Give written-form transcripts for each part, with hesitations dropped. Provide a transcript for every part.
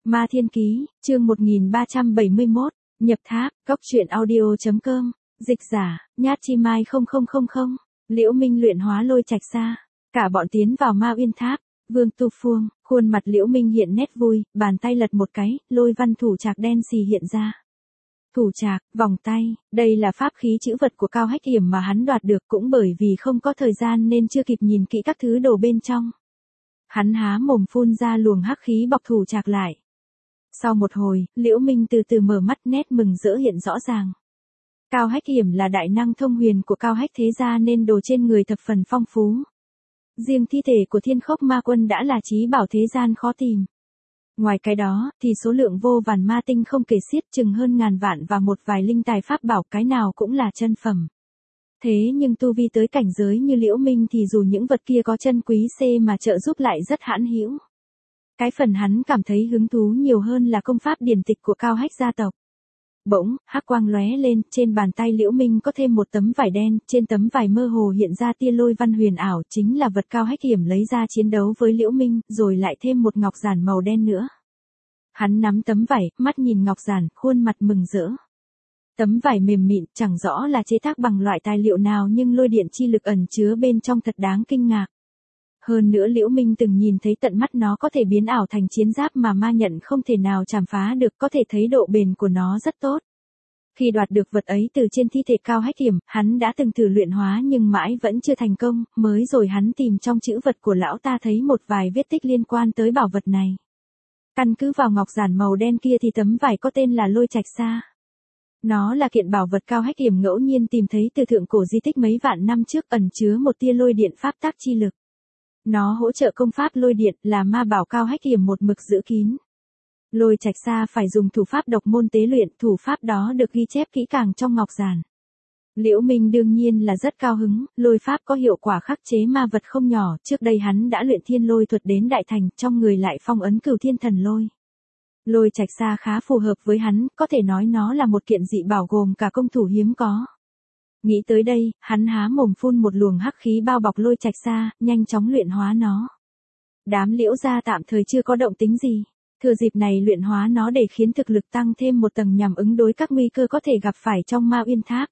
Ma Thiên Ký, chương 1371, nhập tháp, cốc truyện audio.com, dịch giả, Nhát Chi Mai 0000, Liễu Minh luyện hóa lôi trạch xa. Cả bọn tiến vào Ma Uyên Tháp, Vương Tu Phương, khuôn mặt Liễu Minh hiện nét vui, bàn tay lật một cái, lôi văn thủ trạc đen xì hiện ra. Thủ trạc, vòng tay, đây là pháp khí chữ vật của Cao Hách Hiểm mà hắn đoạt được, cũng bởi vì không có thời gian nên chưa kịp nhìn kỹ các thứ đồ bên trong. Hắn há mồm phun ra luồng hắc khí bọc thủ trạc lại. Sau một hồi, Liễu Minh từ từ mở mắt, nét mừng rỡ hiện rõ ràng. Cao Hách Hiểm là đại năng thông huyền của Cao Hách thế gia nên đồ trên người thập phần phong phú. Riêng thi thể của Thiên Khốc Ma Quân đã là chí bảo thế gian khó tìm. Ngoài cái đó, thì số lượng vô vàn ma tinh không kể xiết, chừng hơn ngàn vạn và một vài linh tài pháp bảo, cái nào cũng là chân phẩm. Thế nhưng tu vi tới cảnh giới như Liễu Minh thì dù những vật kia có chân quý C mà trợ giúp lại rất hãn hữu. Cái phần hắn cảm thấy hứng thú nhiều hơn là công pháp điển tịch của Cao Hách gia tộc. Bỗng, hắc quang lóe lên, trên bàn tay Liễu Minh có thêm một tấm vải đen, trên tấm vải mơ hồ hiện ra tia lôi văn huyền ảo, chính là vật Cao Hách Hiểm lấy ra chiến đấu với Liễu Minh, rồi lại thêm một ngọc giản màu đen nữa. Hắn nắm tấm vải, mắt nhìn ngọc giản, khuôn mặt mừng rỡ. Tấm vải mềm mịn, chẳng rõ là chế tác bằng loại tài liệu nào nhưng lôi điện chi lực ẩn chứa bên trong thật đáng kinh ngạc. Hơn nữa Liễu Minh từng nhìn thấy tận mắt nó có thể biến ảo thành chiến giáp mà ma nhận không thể nào chạm phá được, có thể thấy độ bền của nó rất tốt. Khi đoạt được vật ấy từ trên thi thể Cao Hách Hiểm, hắn đã từng thử luyện hóa nhưng mãi vẫn chưa thành công, mới rồi hắn tìm trong chữ vật của lão ta thấy một vài vết tích liên quan tới bảo vật này. Căn cứ vào ngọc giản màu đen kia thì tấm vải có tên là lôi trạch xa. Nó là kiện bảo vật Cao Hách Hiểm ngẫu nhiên tìm thấy từ thượng cổ di tích mấy vạn năm trước, ẩn chứa một tia lôi điện pháp tác chi lực. Nó hỗ trợ công pháp lôi điện, là ma bảo Cao Hách Hiểm một mực giữ kín. Lôi trạch xa phải dùng thủ pháp độc môn tế luyện, thủ pháp đó được ghi chép kỹ càng trong ngọc giản. Liễu Minh đương nhiên là rất cao hứng, lôi pháp có hiệu quả khắc chế ma vật không nhỏ, trước đây hắn đã luyện thiên lôi thuật đến đại thành, trong người lại phong ấn Cửu Thiên Thần Lôi. Lôi trạch xa khá phù hợp với hắn, có thể nói nó là một kiện dị bảo gồm cả công thủ hiếm có. Nghĩ tới đây, hắn há mồm phun một luồng hắc khí bao bọc lôi trạch xa, nhanh chóng luyện hóa nó. Đám Liễu gia tạm thời chưa có động tính gì, thừa dịp này luyện hóa nó để khiến thực lực tăng thêm một tầng nhằm ứng đối các nguy cơ có thể gặp phải trong Ma Uyên Tháp.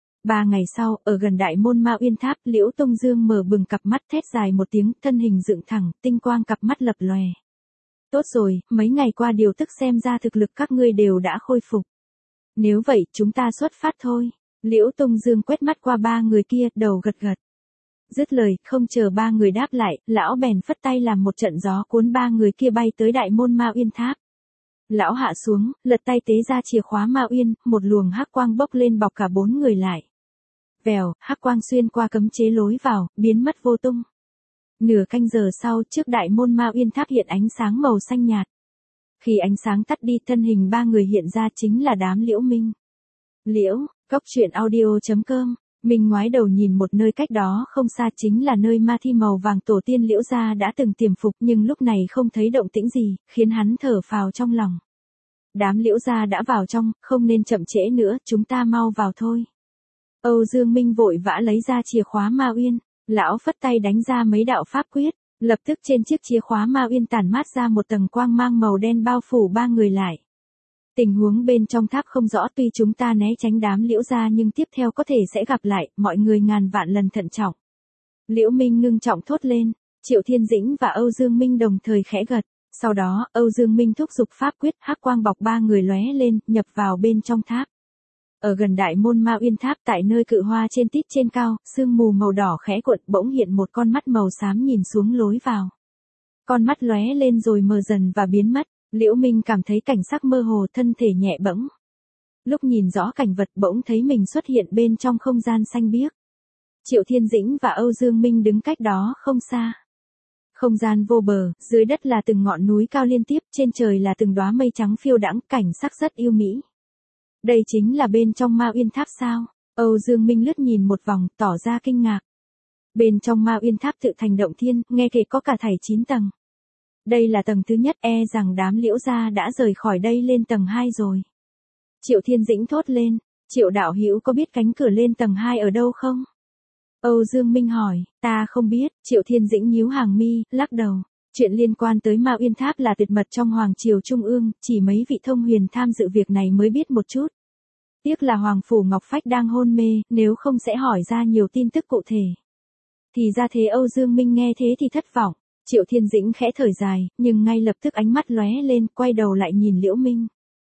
3 ngày sau, ở gần đại môn Ma Uyên Tháp, Liễu Tông Dương mở bừng cặp mắt, thét dài một tiếng, thân hình dựng thẳng, tinh quang cặp mắt lập lòe. Tốt rồi, mấy ngày qua điều tức xem ra thực lực các ngươi đều đã khôi phục. Nếu vậy, chúng ta xuất phát thôi. Liễu Tông Dương quét mắt qua 3 người kia, đầu gật gật. Dứt lời, không chờ 3 người đáp lại, lão bèn phất tay làm một trận gió cuốn 3 người kia bay tới đại môn Ma Uyên Tháp. Lão hạ xuống, lật tay tế ra chìa khóa Ma Uyên, một luồng hắc quang bốc lên bọc cả 4 người lại. Vèo, hắc quang xuyên qua cấm chế lối vào, biến mất vô tung. Nửa canh giờ sau, trước đại môn Ma Uyên Tháp hiện ánh sáng màu xanh nhạt. Khi ánh sáng tắt đi, thân hình 3 người hiện ra chính là đám Liễu Minh. Liễu, cốc truyện audio.com. Mình ngoái đầu nhìn một nơi cách đó không xa, chính là nơi ma thi màu vàng tổ tiên Liễu gia đã từng tiềm phục, nhưng lúc này không thấy động tĩnh gì, khiến hắn thở phào trong lòng. Đám Liễu gia đã vào trong, không nên chậm trễ nữa, chúng ta mau vào thôi. Âu Dương Minh vội vã lấy ra chìa khóa Ma Uyên, lão phất tay đánh ra mấy đạo pháp quyết, lập tức trên chiếc chìa khóa Ma Uyên tản mát ra một tầng quang mang màu đen bao phủ 3 người lại. Tình huống bên trong tháp không rõ, tuy chúng ta né tránh đám Liễu gia nhưng tiếp theo có thể sẽ gặp lại, mọi người ngàn vạn lần thận trọng. Liễu Minh ngưng trọng thốt lên, Triệu Thiên Dĩnh và Âu Dương Minh đồng thời khẽ gật, sau đó, Âu Dương Minh thúc giục pháp quyết, hắc quang bọc 3 người lóe lên, nhập vào bên trong tháp. Ở gần đại môn Ma Uyên Tháp, tại nơi cự hoa trên tít trên cao, sương mù màu đỏ khẽ cuộn, bỗng hiện một con mắt màu xám nhìn xuống lối vào. Con mắt lóe lên rồi mờ dần và biến mất. Liễu Minh cảm thấy cảnh sắc mơ hồ, thân thể nhẹ bẫng. Lúc nhìn rõ cảnh vật, bỗng thấy mình xuất hiện bên trong không gian xanh biếc. Triệu Thiên Dĩnh và Âu Dương Minh đứng cách đó không xa. Không gian vô bờ, dưới đất là từng ngọn núi cao liên tiếp, trên trời là từng đóa mây trắng phiêu đãng, cảnh sắc rất yêu mỹ. Đây chính là bên trong Ma Uyên Tháp sao? Âu Dương Minh lướt nhìn một vòng, tỏ ra kinh ngạc. Bên trong Ma Uyên Tháp tự thành động thiên, nghe kể có cả thảy 9 tầng. Đây là tầng thứ nhất, e rằng đám Liễu gia đã rời khỏi đây lên tầng 2 rồi. Triệu Thiên Dĩnh thốt lên, Triệu đạo hữu có biết cánh cửa lên tầng 2 ở đâu không? Âu Dương Minh hỏi, ta không biết, Triệu Thiên Dĩnh nhíu hàng mi, lắc đầu. Chuyện liên quan tới Ma Uyên Tháp là tuyệt mật trong Hoàng Triều Trung ương, chỉ mấy vị thông huyền tham dự việc này mới biết một chút. Tiếc là Hoàng Phủ Ngọc Phách đang hôn mê, nếu không sẽ hỏi ra nhiều tin tức cụ thể. Thì ra thế. Âu Dương Minh nghe thế thì thất vọng. Triệu Thiên Dĩnh khẽ thở dài, nhưng ngay lập tức ánh mắt lóe lên, quay đầu lại nhìn Liễu Minh.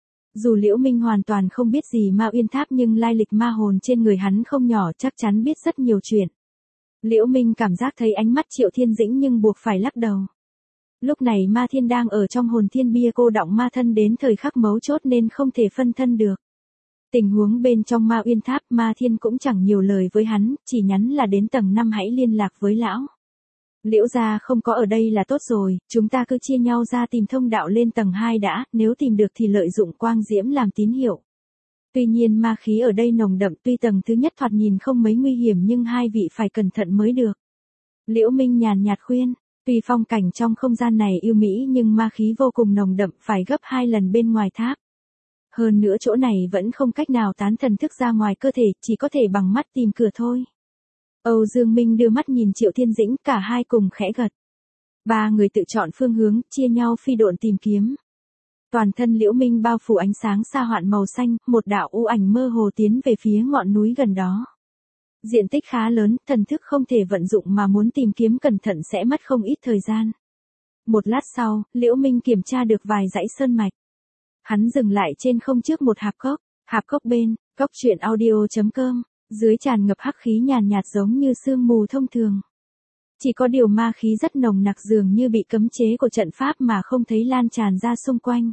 Dù Liễu Minh hoàn toàn không biết gì Ma Uyên Tháp nhưng lai lịch ma hồn trên người hắn không nhỏ, chắc chắn biết rất nhiều chuyện. Liễu Minh cảm giác thấy ánh mắt Triệu Thiên Dĩnh nhưng buộc phải lắc đầu. Lúc này Ma Thiên đang ở trong hồn thiên bia cô đọng ma thân đến thời khắc mấu chốt nên không thể phân thân được. Tình huống bên trong Ma Uyên Tháp, Ma Thiên cũng chẳng nhiều lời với hắn, chỉ nhắn là đến tầng 5 hãy liên lạc với lão. Liễu gia không có ở đây là tốt rồi, chúng ta cứ chia nhau ra tìm thông đạo lên tầng 2 đã, nếu tìm được thì lợi dụng quang diễm làm tín hiệu. Tuy nhiên ma khí ở đây nồng đậm, tuy tầng thứ nhất thoạt nhìn không mấy nguy hiểm nhưng hai vị phải cẩn thận mới được. Liễu Minh nhàn nhạt khuyên, tuy phong cảnh trong không gian này yêu mỹ nhưng ma khí vô cùng nồng đậm, phải gấp 2 lần bên ngoài tháp. Hơn nữa chỗ này vẫn không cách nào tán thần thức ra ngoài cơ thể, chỉ có thể bằng mắt tìm cửa thôi. Âu Dương Minh đưa mắt nhìn Triệu Thiên Dĩnh, cả hai cùng khẽ gật. Ba người tự chọn phương hướng, chia nhau phi độn tìm kiếm. Toàn thân Liễu Minh bao phủ ánh sáng sa hoạn màu xanh, một đạo u ảnh mơ hồ tiến về phía ngọn núi gần đó. Diện tích khá lớn, thần thức không thể vận dụng mà muốn tìm kiếm cẩn thận sẽ mất không ít thời gian. Một lát sau, Liễu Minh kiểm tra được vài dãy sơn mạch. Hắn dừng lại trên không trước một hạp cốc bên, coctruyện.audio.com, dưới tràn ngập hắc khí nhàn nhạt giống như sương mù thông thường. Chỉ có điều ma khí rất nồng nặc dường như bị cấm chế của trận pháp mà không thấy lan tràn ra xung quanh.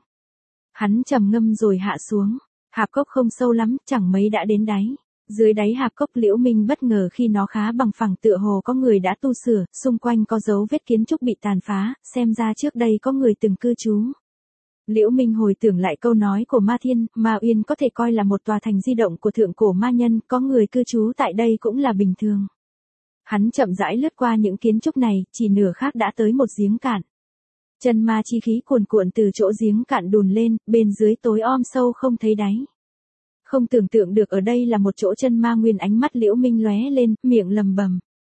Hắn trầm ngâm rồi hạ xuống, hạp cốc không sâu lắm, chẳng mấy đã đến đáy. Dưới đáy hạp cốc Liễu Minh bất ngờ khi nó khá bằng phẳng, tựa hồ có người đã tu sửa, xung quanh có dấu vết kiến trúc bị tàn phá, xem ra trước đây có người từng cư trú. Liễu Minh hồi tưởng lại câu nói của Ma Thiên, Ma Uyên có thể coi là một tòa thành di động của thượng cổ ma nhân, có người cư trú tại đây cũng là bình thường. Hắn chậm rãi lướt qua những kiến trúc này, chỉ nửa khắc đã tới một giếng cạn. Chân ma chi khí cuồn cuộn từ chỗ giếng cạn đùn lên, bên dưới tối om sâu không thấy đáy. Không tưởng tượng được ở đây là một chỗ chân ma nguyên. Ánh mắt Liễu Minh lóe lên, miệng lầm bầm.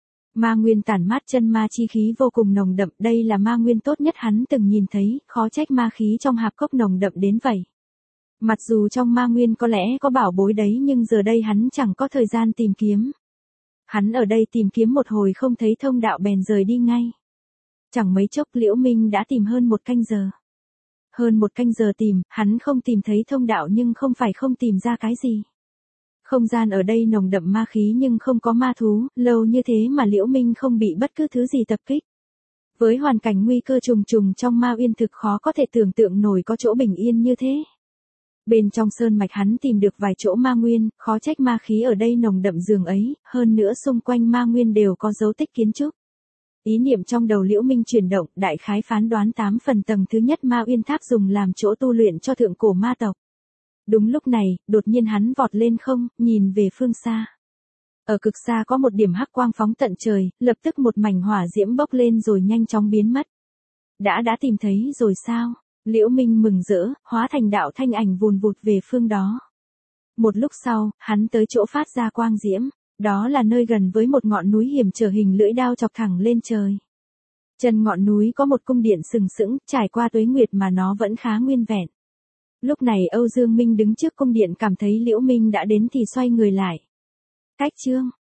Ma nguyên tản mát chân ma chi khí vô cùng nồng đậm, đây là ma nguyên tốt nhất hắn từng nhìn thấy, khó trách ma khí trong hạp cốc nồng đậm đến vậy. Mặc dù trong ma nguyên có lẽ có bảo bối đấy nhưng giờ đây hắn chẳng có thời gian tìm kiếm. Hắn ở đây tìm kiếm một hồi không thấy thông đạo bèn rời đi ngay. Chẳng mấy chốc Liễu Minh đã tìm hơn một canh giờ. Hơn một canh giờ tìm, hắn không tìm thấy thông đạo nhưng không phải không tìm ra cái gì. Không gian ở đây nồng đậm ma khí nhưng không có ma thú, lâu như thế mà Liễu Minh không bị bất cứ thứ gì tập kích. Với hoàn cảnh nguy cơ trùng trùng trong Ma Uyên thực khó có thể tưởng tượng nổi có chỗ bình yên như thế. Bên trong sơn mạch hắn tìm được vài chỗ ma nguyên, khó trách ma khí ở đây nồng đậm dường ấy, hơn nữa xung quanh ma nguyên đều có dấu tích kiến trúc. Ý niệm trong đầu Liễu Minh chuyển động, đại khái phán đoán 8 phần tầng thứ nhất Ma Uyên Tháp dùng làm chỗ tu luyện cho thượng cổ ma tộc. Đúng lúc này, đột nhiên hắn vọt lên không, nhìn về phương xa. Ở cực xa có một điểm hắc quang phóng tận trời, lập tức một mảnh hỏa diễm bốc lên rồi nhanh chóng biến mất. Đã tìm thấy rồi sao? Liễu Minh mừng rỡ, hóa thành đạo thanh ảnh vùn vụt về phương đó. Một lúc sau, hắn tới chỗ phát ra quang diễm, đó là nơi gần với một ngọn núi hiểm trở hình lưỡi đao chọc thẳng lên trời. Chân ngọn núi có một cung điện sừng sững, trải qua tuế nguyệt mà nó vẫn khá nguyên vẹn. Lúc này Âu Dương Minh đứng trước cung điện cảm thấy Liễu Minh đã đến thì xoay người lại. Cách chương